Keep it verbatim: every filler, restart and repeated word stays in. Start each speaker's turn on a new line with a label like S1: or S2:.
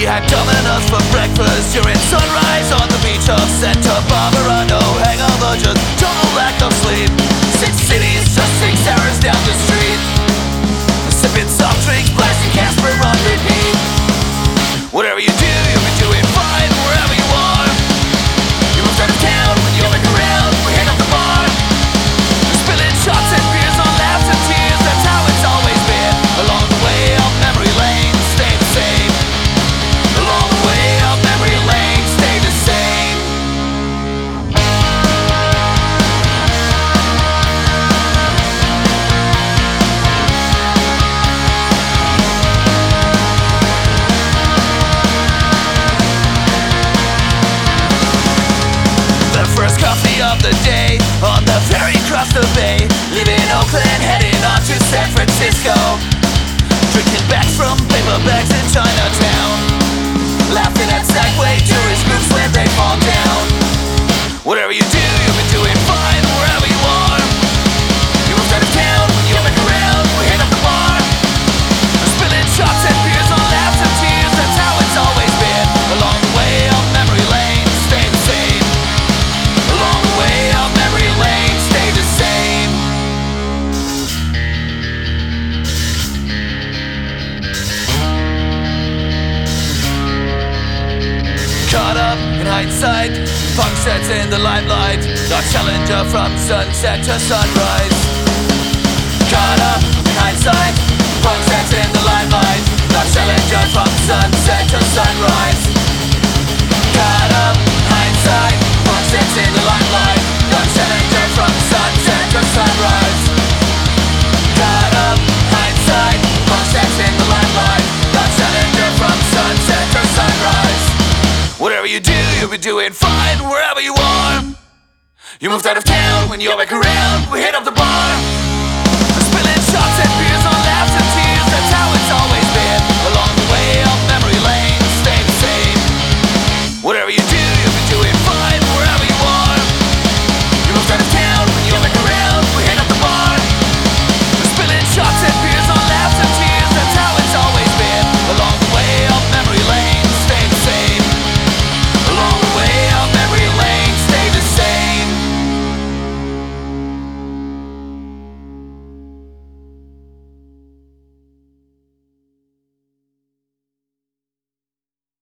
S1: We had Domino's for breakfast during sunrise on the beach of Santa Barbara. No hangover, just total lack of sleep. Six cities, just six hours down the street. Sipping soft drinks, blasting Casper on repeat. Whatever you do, you'll be doing fine wherever you are. You moved out of town when you're back around. We hit up the bar, spilling shots and beers on laughs and tears. That's how it's always been. Along the way of memory lane, stay the same. Along the way of memory lane, stay the same. The first coffee of the day on the ferry across the bay, leaving Oakland, heading on to San Francisco. Drinking bags from paper bags in Chinatown, laughing at Segway tourist groups when they fall down. Whatever you do, you'll be doing fine wherever you are. You moved out of town when you're back around. We hit up the bar, spilling shots and beers on laughs and tears. That's how it's always been. Along the way of memory lane, stay the same. Along the way of memory lane, stay the same. Caught up in hindsight, punk sets in the limelight, our challenger from sunset to sunrise. Caught up in hindsight, punk sets in the limelight, our challenger from sunset to sunrise. Caught up in hindsight, punk sets in the limelight, our challenger from sunset to sunrise. Caught up in hindsight, punk sets in the limelight, our challenger from sunset to sunrise. Whatever you do, you'll be doing fine wherever you are. You moved out of town when you're back around. We hit up the bar.